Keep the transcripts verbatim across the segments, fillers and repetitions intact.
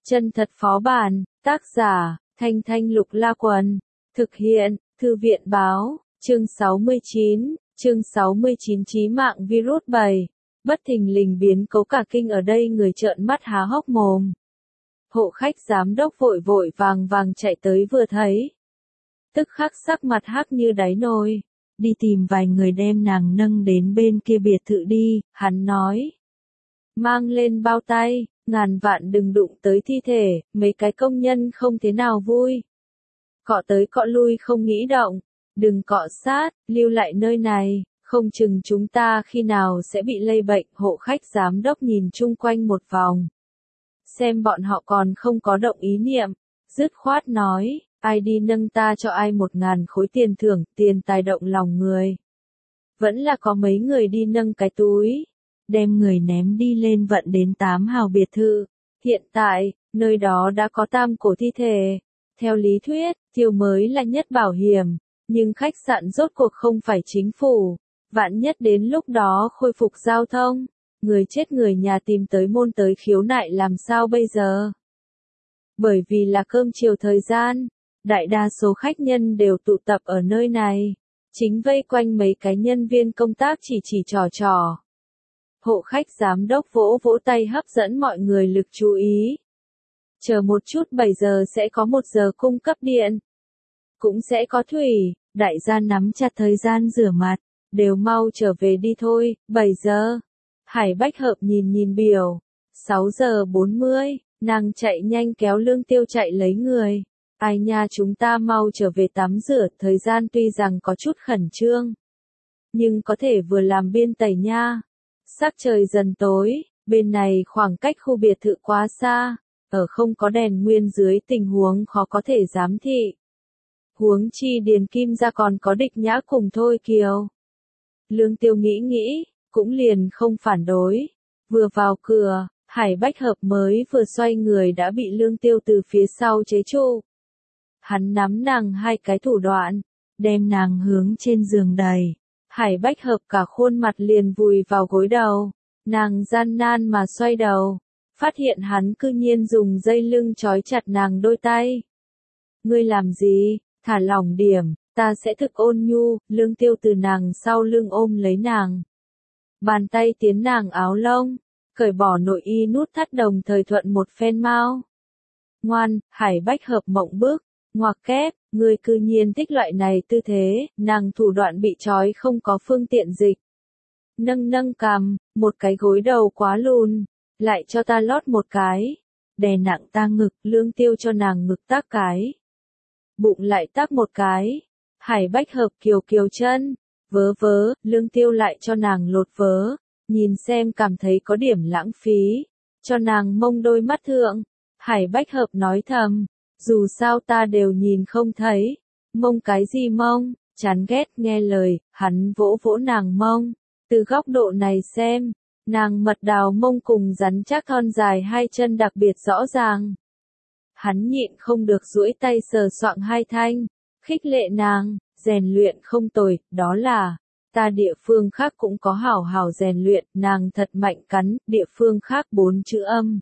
Chân thật phó bản, tác giả, Thanh Thanh Lục La Quần, thực hiện, Thư viện báo, chương sáu mươi chín, chương sáu mươi chín chí mạng virus bảy, bất thình lình biến cố cả kinh ở đây người trợn mắt há hốc mồm. Hộ khách giám đốc vội vội vàng vàng chạy tới vừa thấy. Tức khắc sắc mặt hắc như đáy nồi, đi tìm vài người đem nàng nâng đến bên kia biệt thự đi, hắn nói. Mang lên bao tay, ngàn vạn đừng đụng tới thi thể, mấy cái công nhân không thế nào vui. Cọ tới cọ lui không nghĩ động, đừng cọ sát, lưu lại nơi này, không chừng chúng ta khi nào sẽ bị lây bệnh. Hộ khách giám đốc nhìn chung quanh một vòng. Xem bọn họ còn không có động ý niệm, dứt khoát nói, ai đi nâng ta cho ai một ngàn khối tiền thưởng, tiền tài động lòng người. Vẫn là có mấy người đi nâng cái túi, đem người ném đi lên vận đến tám hào biệt thự. Hiện tại, nơi đó đã có tam cổ thi thể. Theo lý thuyết, thiêu mới là nhất bảo hiểm, nhưng khách sạn rốt cuộc không phải chính phủ. Vạn nhất đến lúc đó khôi phục giao thông, người chết người nhà tìm tới môn tới khiếu nại làm sao bây giờ? Bởi vì là cơm chiều thời gian, đại đa số khách nhân đều tụ tập ở nơi này, chính vây quanh mấy cái nhân viên công tác chỉ chỉ trò trò. Hộ khách giám đốc vỗ vỗ tay hấp dẫn mọi người lực chú ý. Chờ một chút, bảy giờ sẽ có một giờ cung cấp điện. Cũng sẽ có thủy, đại gia nắm chặt thời gian rửa mặt, đều mau trở về đi thôi. Bảy giờ. Hải Bách Hợp nhìn nhìn biểu. Sáu giờ bốn mươi, nàng chạy nhanh kéo Lương Tiêu chạy lấy người. Ai nha, chúng ta mau trở về tắm rửa, thời gian tuy rằng có chút khẩn trương, nhưng có thể vừa làm biên tẩy nha. Sắc trời dần tối, bên này khoảng cách khu biệt thự quá xa, ở không có đèn nguyên dưới tình huống khó có thể giám thị. Huống chi Điền Kim Gia còn có Địch Nhã cùng Thôi Kiều. Lương Tiêu nghĩ nghĩ, cũng liền không phản đối. Vừa vào cửa, Hải Bách Hợp mới vừa xoay người đã bị Lương Tiêu từ phía sau chế trụ. Hắn nắm nàng hai cái thủ đoạn, đem nàng hướng trên giường đẩy. Hải Bách Hợp cả khuôn mặt liền vùi vào gối đầu, nàng gian nan mà xoay đầu, phát hiện hắn cư nhiên dùng dây lưng trói chặt nàng đôi tay. Ngươi làm gì, thả lỏng điểm, ta sẽ thực ôn nhu. Lương Tiêu từ nàng sau lưng ôm lấy nàng. Bàn tay tiến nàng áo lông, cởi bỏ nội y nút thắt đồng thời thuận một phen mau. Ngoan, Hải Bách Hợp mộng bức, ngoặc kép, ngươi cư nhiên thích loại này tư thế, nàng thủ đoạn bị trói không có phương tiện dịch. Nâng nâng cằm, một cái gối đầu quá lùn, lại cho ta lót một cái, đè nặng ta ngực. Lương Tiêu cho nàng ngực tác cái, bụng lại tác một cái. Hải Bách Hợp kiều kiều chân, vớ vớ. Lương Tiêu lại cho nàng lột vớ, nhìn xem cảm thấy có điểm lãng phí, cho nàng mông đôi mắt thượng. Hải Bách Hợp nói thầm, dù sao ta đều nhìn không thấy, mông cái gì mông, chán ghét. Nghe lời, hắn vỗ vỗ nàng mông, từ góc độ này xem, nàng mật đào mông cùng rắn chắc thon dài hai chân đặc biệt rõ ràng. Hắn nhịn không được duỗi tay sờ soạng hai thanh, khích lệ nàng, rèn luyện không tồi, đó là, ta địa phương khác cũng có hảo hảo rèn luyện. Nàng thật mạnh cắn, địa phương khác bốn chữ âm.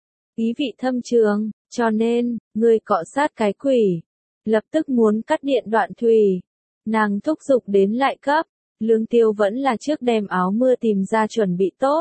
Ý vị thâm trường, cho nên, ngươi cọ sát cái quỷ, lập tức muốn cắt điện đoạn thủy. Nàng thúc giục đến lại cấp, Lương Tiêu vẫn là trước đem áo mưa tìm ra chuẩn bị tốt.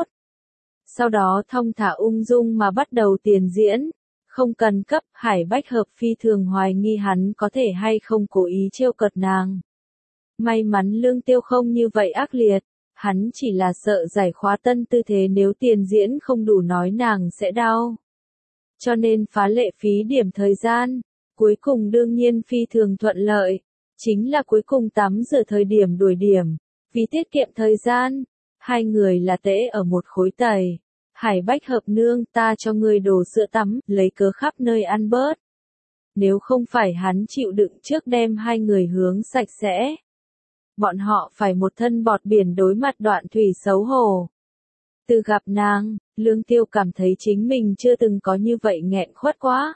Sau đó thong thả ung dung mà bắt đầu tiền diễn, không cần cấp. Hải Bách Hợp phi thường hoài nghi hắn có thể hay không cố ý trêu cợt nàng. May mắn Lương Tiêu không như vậy ác liệt, hắn chỉ là sợ giải khóa tân tư thế nếu tiền diễn không đủ nói nàng sẽ đau. Cho nên phá lệ phí điểm thời gian, cuối cùng đương nhiên phi thường thuận lợi, chính là cuối cùng tắm rửa thời điểm đuổi điểm, vì tiết kiệm thời gian, hai người là tễ ở một khối tẩy. Hải Bách Hợp nương, ta cho ngươi đồ sữa tắm, lấy cớ khắp nơi ăn bớt. Nếu không phải hắn chịu đựng trước đem hai người hướng sạch sẽ, bọn họ phải một thân bọt biển đối mặt đoạn thủy xấu hổ. Từ gặp nàng, Lương Tiêu cảm thấy chính mình chưa từng có như vậy nghẹn khuất quá.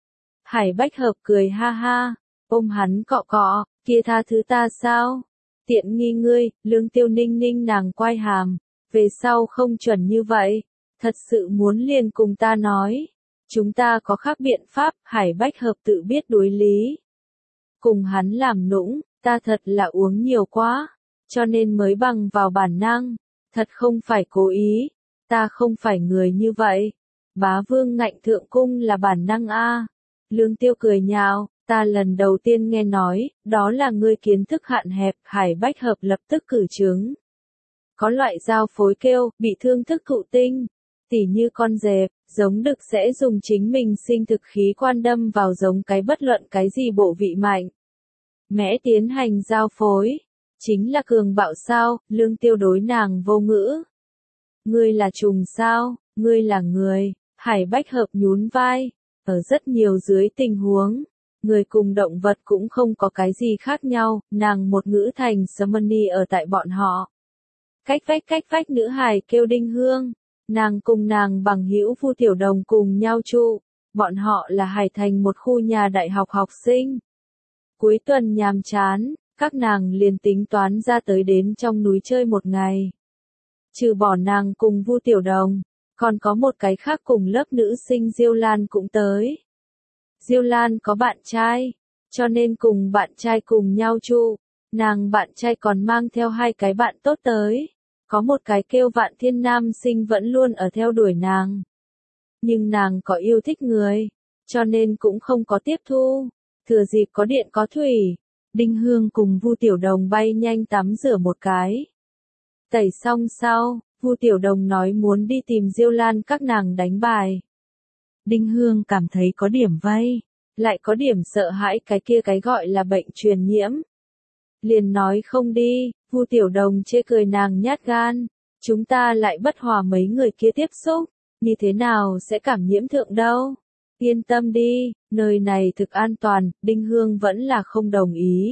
Hải Bách Hợp cười ha ha, ôm hắn cọ cọ, kia tha thứ ta sao? Tiện nghi ngươi. Lương Tiêu ninh ninh nàng quai hàm, về sau không chuẩn như vậy, thật sự muốn liền cùng ta nói. Chúng ta có khác biện pháp, Hải Bách Hợp tự biết đối lý. Cùng hắn làm nũng, ta thật là uống nhiều quá, cho nên mới bằng vào bản năng, thật không phải cố ý, ta không phải người như vậy. Bá Vương ngạnh thượng cung là bản năng a. Lương Tiêu cười nhạo, ta lần đầu tiên nghe nói, đó là ngươi kiến thức hạn hẹp, Hải Bách Hợp lập tức cử chứng. Có loại giao phối kêu, bị thương thức thụ tinh, tỉ như con dẹp, giống đực sẽ dùng chính mình sinh thực khí quan đâm vào giống cái bất luận cái gì bộ vị mạnh. Mẽ tiến hành giao phối, chính là cường bạo sao, Lương Tiêu đối nàng vô ngữ. Ngươi là trùng sao, ngươi là người, Hải Bách Hợp nhún vai, ở rất nhiều dưới tình huống, người cùng động vật cũng không có cái gì khác nhau, nàng một ngữ thành Summonie ở tại bọn họ. Cách vách cách vách nữ hài kêu Đinh Hương, nàng cùng nàng bằng hữu Vu Tiểu Đồng cùng nhau trụ, bọn họ là Hải Thành một khu nhà đại học học sinh. Cuối tuần nhàm chán, các nàng liền tính toán ra tới đến trong núi chơi một ngày. Trừ bỏ nàng cùng Vu Tiểu Đồng, còn có một cái khác cùng lớp nữ sinh Diêu Lan cũng tới. Diêu Lan có bạn trai, cho nên cùng bạn trai cùng nhau trụ, nàng bạn trai còn mang theo hai cái bạn tốt tới. Có một cái kêu Vạn Thiên nam sinh vẫn luôn ở theo đuổi nàng. Nhưng nàng có yêu thích người, cho nên cũng không có tiếp thu. Thừa dịp có điện có thủy, Đinh Hương cùng Vu Tiểu Đồng bay nhanh tắm rửa một cái. Tẩy xong sau, Vu Tiểu Đồng nói muốn đi tìm Diêu Lan các nàng đánh bài. Đinh Hương cảm thấy có điểm vây, lại có điểm sợ hãi cái kia cái gọi là bệnh truyền nhiễm. Liền nói không đi, Vu Tiểu Đồng chê cười nàng nhát gan, chúng ta lại bất hòa mấy người kia tiếp xúc, như thế nào sẽ cảm nhiễm thượng đâu. Yên tâm đi, nơi này thực an toàn, Đinh Hương vẫn là không đồng ý.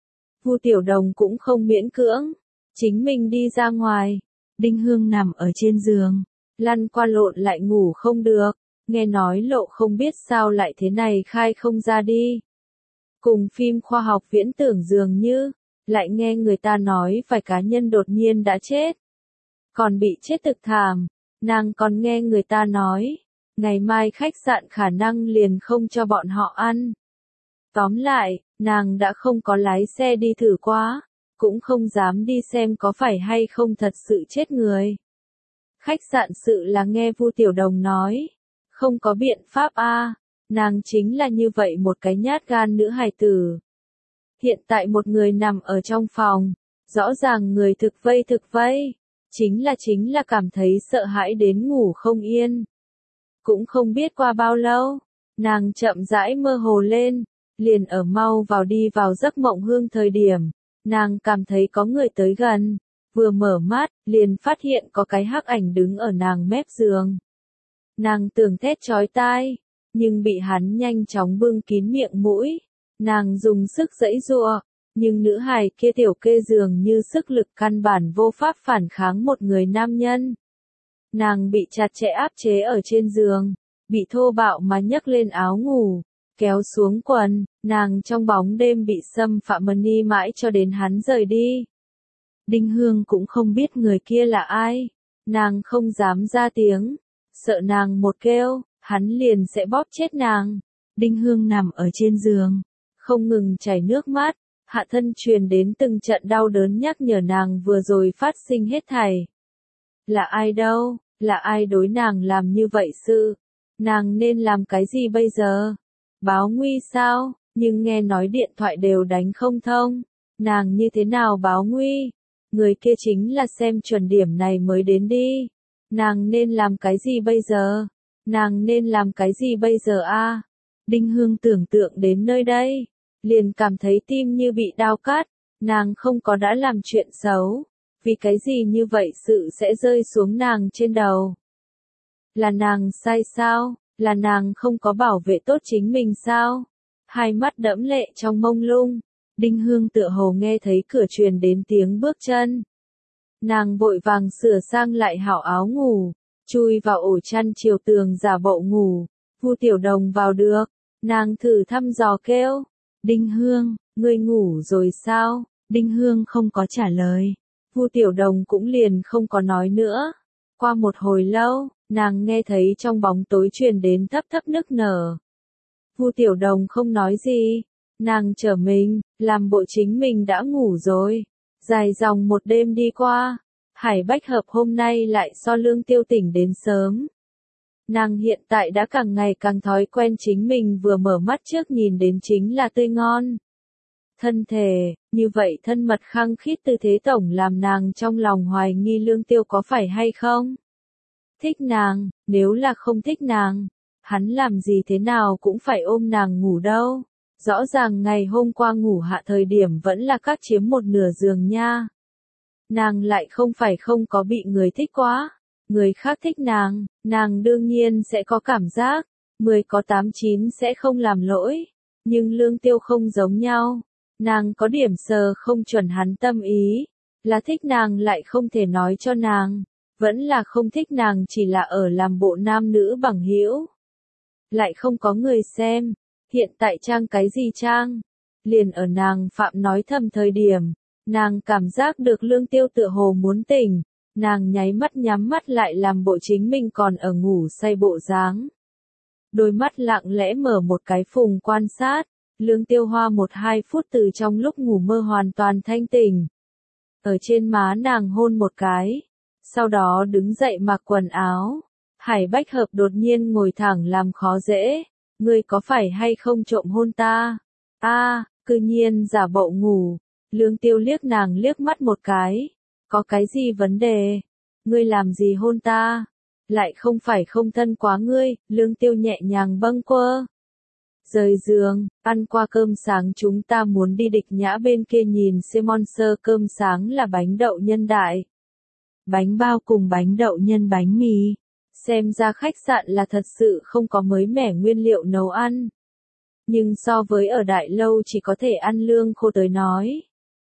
Vu Tiểu Đồng cũng không miễn cưỡng, chính mình đi ra ngoài. Đinh Hương nằm ở trên giường, lăn qua lộn lại ngủ không được, nghe nói lộ không biết sao lại thế này khai không ra đi. Cùng phim khoa học viễn tưởng dường như, lại nghe người ta nói vài cá nhân đột nhiên đã chết. Còn bị chết thực thảm, nàng còn nghe người ta nói, ngày mai khách sạn khả năng liền không cho bọn họ ăn. Tóm lại, nàng đã không có lái xe đi thử quá, cũng không dám đi xem có phải hay không thật sự chết người. Khách sạn sự là nghe Vu Tiểu Đồng nói, không có biện pháp a, nàng chính là như vậy một cái nhát gan nữ hài tử. Hiện tại một người nằm ở trong phòng, rõ ràng người thực vây thực vây, chính là chính là cảm thấy sợ hãi đến ngủ không yên. Cũng không biết qua bao lâu, nàng chậm rãi mơ hồ lên, liền ở mau vào đi vào giấc mộng hương thời điểm, nàng cảm thấy có người tới gần, vừa mở mắt, liền phát hiện có cái hắc ảnh đứng ở nàng mép giường. Nàng tưởng thét chói tai, nhưng bị hắn nhanh chóng bưng kín miệng mũi, nàng dùng sức giãy giụa, nhưng nữ hài kia tiểu kê dường như sức lực căn bản vô pháp phản kháng một người nam nhân. Nàng bị chặt chẽ áp chế ở trên giường, bị thô bạo mà nhấc lên áo ngủ, kéo xuống quần, nàng trong bóng đêm bị xâm phạm mani mãi cho đến hắn rời đi. Đinh Hương cũng không biết người kia là ai, nàng không dám ra tiếng, sợ nàng một kêu, hắn liền sẽ bóp chết nàng. Đinh Hương nằm ở trên giường, không ngừng chảy nước mắt, hạ thân truyền đến từng trận đau đớn nhắc nhở nàng vừa rồi phát sinh hết thảy. Là ai đâu, là ai đối nàng làm như vậy sự? Nàng nên làm cái gì bây giờ? Báo nguy sao? Nhưng nghe nói điện thoại đều đánh không thông. Nàng như thế nào báo nguy? Người kia chính là xem chuẩn điểm này mới đến đi. Nàng nên làm cái gì bây giờ? Nàng nên làm cái gì bây giờ a? Đinh Hương tưởng tượng đến nơi đây, liền cảm thấy tim như bị đao cắt, nàng không có đã làm chuyện xấu, vì cái gì như vậy sự sẽ rơi xuống nàng trên đầu. Là nàng sai sao? Là nàng không có bảo vệ tốt chính mình sao? Hai mắt đẫm lệ trong mông lung, Đinh Hương tựa hồ nghe thấy cửa truyền đến tiếng bước chân. Nàng vội vàng sửa sang lại hảo áo ngủ, chui vào ổ chăn chiều tường giả bộ ngủ. Vu Tiểu Đồng vào được, nàng thử thăm dò kêu, Đinh Hương, ngươi ngủ rồi sao? Đinh Hương không có trả lời, Vu Tiểu Đồng cũng liền không có nói nữa. Qua một hồi lâu, Nàng nghe thấy trong bóng tối truyền đến thấp thấp nức nở. Vu Tiểu Đồng không nói gì, nàng trở mình, làm bộ chính mình đã ngủ rồi. Dài dòng một đêm đi qua, Hải Bách Hợp hôm nay lại so Lương Tiêu tỉnh đến sớm. Nàng hiện tại đã càng ngày càng thói quen chính mình vừa mở mắt trước nhìn đến chính là tươi ngon. Thân thể, như vậy thân mật khăng khít tư thế tổng làm nàng trong lòng hoài nghi Lương Tiêu có phải hay không. Thích nàng, nếu là không thích nàng, hắn làm gì thế nào cũng phải ôm nàng ngủ đâu. Rõ ràng ngày hôm qua ngủ hạ thời điểm vẫn là các chiếm một nửa giường nha. Nàng lại không phải không có bị người thích quá. Người khác thích nàng, nàng đương nhiên sẽ có cảm giác. Mười có tám chín sẽ không làm lỗi. Nhưng Lương Tiêu không giống nhau. Nàng có điểm sờ không chuẩn hắn tâm ý. Là thích nàng lại không thể nói cho nàng. Vẫn là không thích nàng chỉ là ở làm bộ nam nữ bằng hữu. Lại không có người xem. Hiện tại trang cái gì trang? Liền ở nàng phạm nói thầm thời điểm. Nàng cảm giác được Lương Tiêu tựa hồ muốn tỉnh. Nàng nháy mắt nhắm mắt lại làm bộ chính mình còn ở ngủ say bộ dáng. Đôi mắt lặng lẽ mở một cái phùng quan sát. Lương Tiêu hoa một hai phút từ trong lúc ngủ mơ hoàn toàn thanh tỉnh. Ở trên má nàng hôn một cái. Sau đó đứng dậy mặc quần áo. Hải Bách Hợp đột nhiên ngồi thẳng làm khó dễ. Ngươi có phải hay không trộm hôn ta? A, à, cư nhiên giả bộ ngủ. Lương Tiêu liếc nàng liếc mắt một cái. Có cái gì vấn đề? Ngươi làm gì hôn ta? Lại không phải không thân quá ngươi. Lương Tiêu nhẹ nhàng bâng quơ. Rời giường, ăn qua cơm sáng chúng ta muốn đi Địch Nhã bên kia nhìn Simon sơ cơm sáng là bánh đậu nhân đại. Bánh bao cùng bánh đậu nhân bánh mì. Xem ra khách sạn là thật sự không có mới mẻ nguyên liệu nấu ăn. Nhưng so với ở đại lâu chỉ có thể ăn lương khô tới nói.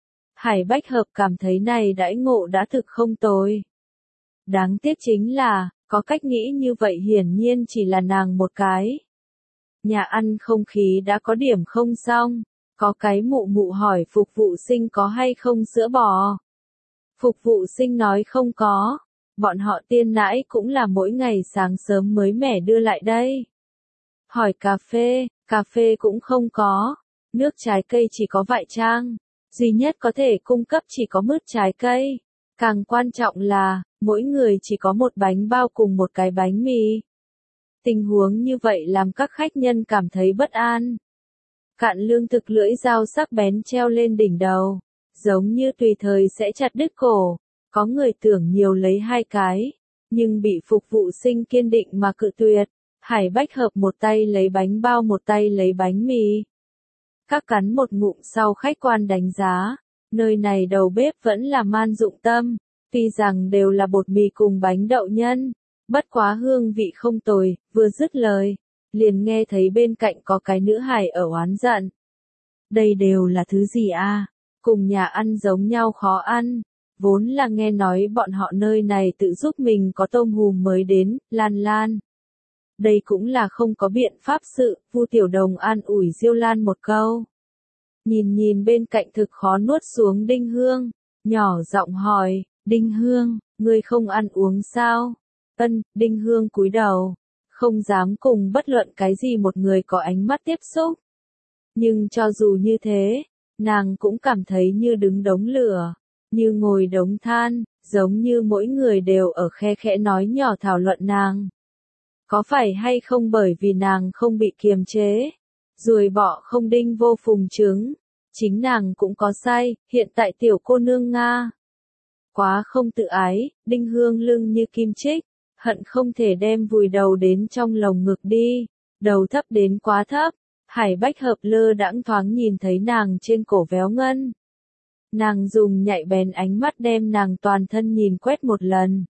Hải Bách Hợp cảm thấy này đãi ngộ đã thực không tồi. Đáng tiếc chính là, có cách nghĩ như vậy hiển nhiên chỉ là nàng một cái. Nhà ăn không khí đã có điểm không xong. Có cái mụ mụ hỏi phục vụ sinh có hay không sữa bò. Phục vụ sinh nói không có. Bọn họ tiên nãi cũng là mỗi ngày sáng sớm mới mẻ đưa lại đây. Hỏi cà phê, cà phê cũng không có. Nước trái cây chỉ có vại trang. Duy nhất có thể cung cấp chỉ có mứt trái cây. Càng quan trọng là, mỗi người chỉ có một bánh bao cùng một cái bánh mì. Tình huống như vậy làm các khách nhân cảm thấy bất an. Cạn lương thực lưỡi dao sắc bén treo lên đỉnh đầu. Giống như tùy thời sẽ chặt đứt cổ. Có người tưởng nhiều lấy hai cái, nhưng bị phục vụ sinh kiên định mà cự tuyệt. Hải Bách Hợp một tay lấy bánh bao một tay lấy bánh mì. Các cắn một ngụm sau khách quan đánh giá, nơi này đầu bếp vẫn là man dụng tâm, tuy rằng đều là bột mì cùng bánh đậu nhân, bất quá hương vị không tồi, vừa dứt lời, liền nghe thấy bên cạnh có cái nữ hài ở oán giận. Đây đều là thứ gì a? Cùng nhà ăn giống nhau khó ăn. Vốn là nghe nói bọn họ nơi này tự giúp mình có tôm hùm mới đến, Lan Lan. Đây cũng là không có biện pháp sự, Vu Tiểu Đồng an ủi Diêu Lan một câu. Nhìn nhìn bên cạnh thực khó nuốt xuống Đinh Hương, nhỏ giọng hỏi, Đinh Hương, ngươi không ăn uống sao? Ân, Đinh Hương cúi đầu, không dám cùng bất luận cái gì một người có ánh mắt tiếp xúc. Nhưng cho dù như thế, nàng cũng cảm thấy như đứng đống lửa. Như ngồi đống than, giống như mỗi người đều ở khe khẽ nói nhỏ thảo luận nàng. Có phải hay không bởi vì nàng không bị kiềm chế, ruồi bọ không đinh vô phùng trứng, chính nàng cũng có sai, hiện tại tiểu cô nương Nga. Quá không tự ái, Đinh Hương lưng như kim chích, hận không thể đem vùi đầu đến trong lồng ngực đi, đầu thấp đến quá thấp, Hải Bách Hợp lơ đãng thoáng nhìn thấy nàng trên cổ véo ngân. Nàng dùng nhạy bén ánh mắt đem nàng toàn thân nhìn quét một lần.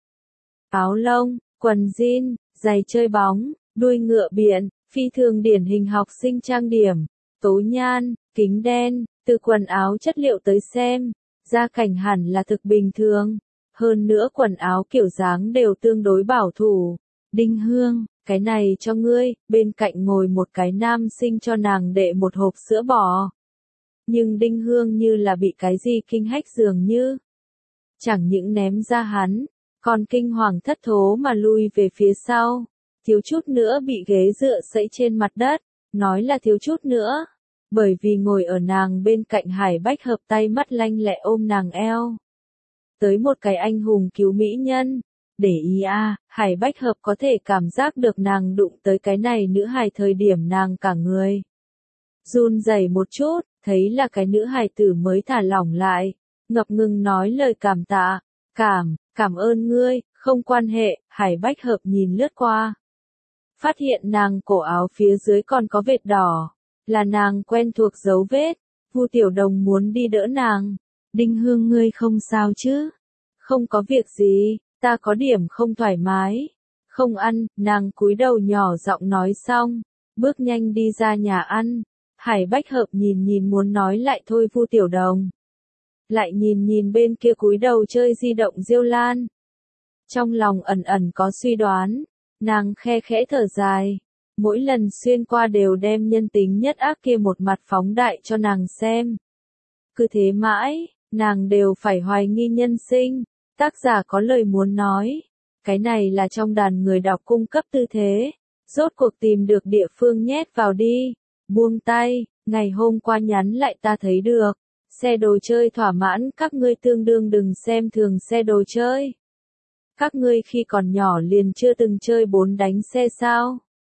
Áo lông, quần jean, giày chơi bóng, đuôi ngựa biển, phi thường điển hình học sinh trang điểm, tố nhan, kính đen, từ quần áo chất liệu tới xem, gia cảnh hẳn là thực bình thường. Hơn nữa quần áo kiểu dáng đều tương đối bảo thủ. Đinh Hương, cái này cho ngươi, bên cạnh ngồi một cái nam sinh cho nàng đệ một hộp sữa bò. Nhưng Đinh Hương như là bị cái gì kinh hách dường như. Chẳng những ném ra hắn, Còn kinh hoàng thất thố mà lui về phía sau, thiếu chút nữa bị ghế dựa sẫy trên mặt đất, nói là thiếu chút nữa, bởi vì ngồi ở nàng bên cạnh Hải Bách Hợp tay mắt lanh lẹ ôm nàng eo. Tới một cái anh hùng cứu mỹ nhân, để ý à, Hải Bách Hợp có thể cảm giác được nàng đụng tới cái này nữ hài thời điểm nàng cả người run rẩy một chút, thấy là cái nữ hài tử mới thả lỏng lại, ngập ngừng nói lời cảm tạ, cảm, cảm ơn ngươi, không quan hệ, Hải Bách Hợp nhìn lướt qua. Phát hiện nàng cổ áo phía dưới còn có vết đỏ, là nàng quen thuộc dấu vết, Vu Tiểu Đồng muốn đi đỡ nàng, Đinh Hương ngươi không sao chứ? Không có việc gì, ta có điểm không thoải mái, không ăn, nàng cúi đầu nhỏ giọng nói xong, bước nhanh đi ra nhà ăn. Hải Bách Hợp nhìn nhìn muốn nói lại thôi Vu Tiểu Đồng. Lại nhìn nhìn bên kia cúi đầu chơi di động Diêu Lan. Trong lòng ẩn ẩn có suy đoán, nàng khe khẽ thở dài. Mỗi lần xuyên qua đều đem nhân tính nhất ác kia một mặt phóng đại cho nàng xem. Cứ thế mãi, nàng đều phải hoài nghi nhân sinh. Tác giả có lời muốn nói. Cái này là trong đàn người đọc cung cấp tư thế. Rốt cuộc tìm được địa phương nhét vào đi. Buông tay, ngày hôm qua nhắn lại ta thấy được. Xe đồ chơi thỏa mãn các ngươi tương đương đừng xem thường xe đồ chơi. Các ngươi khi còn nhỏ liền chưa từng chơi bốn đánh xe sao?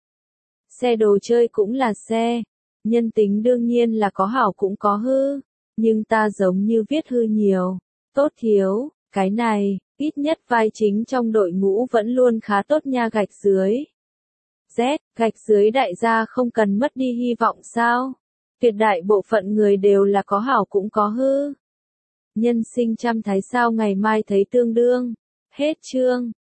Xe đồ chơi cũng là xe. Nhân tính đương nhiên là có hảo cũng có hư. Nhưng ta giống như viết hư nhiều. Tốt thiếu, cái này, ít nhất vai chính trong đội ngũ vẫn luôn khá tốt nha gạch dưới. Z, gạch dưới đại gia không cần mất đi hy vọng sao? Tuyệt đại bộ phận người đều là có hảo cũng có hư. Nhân sinh trăm thái sao ngày mai thấy tương đương. Hết chương.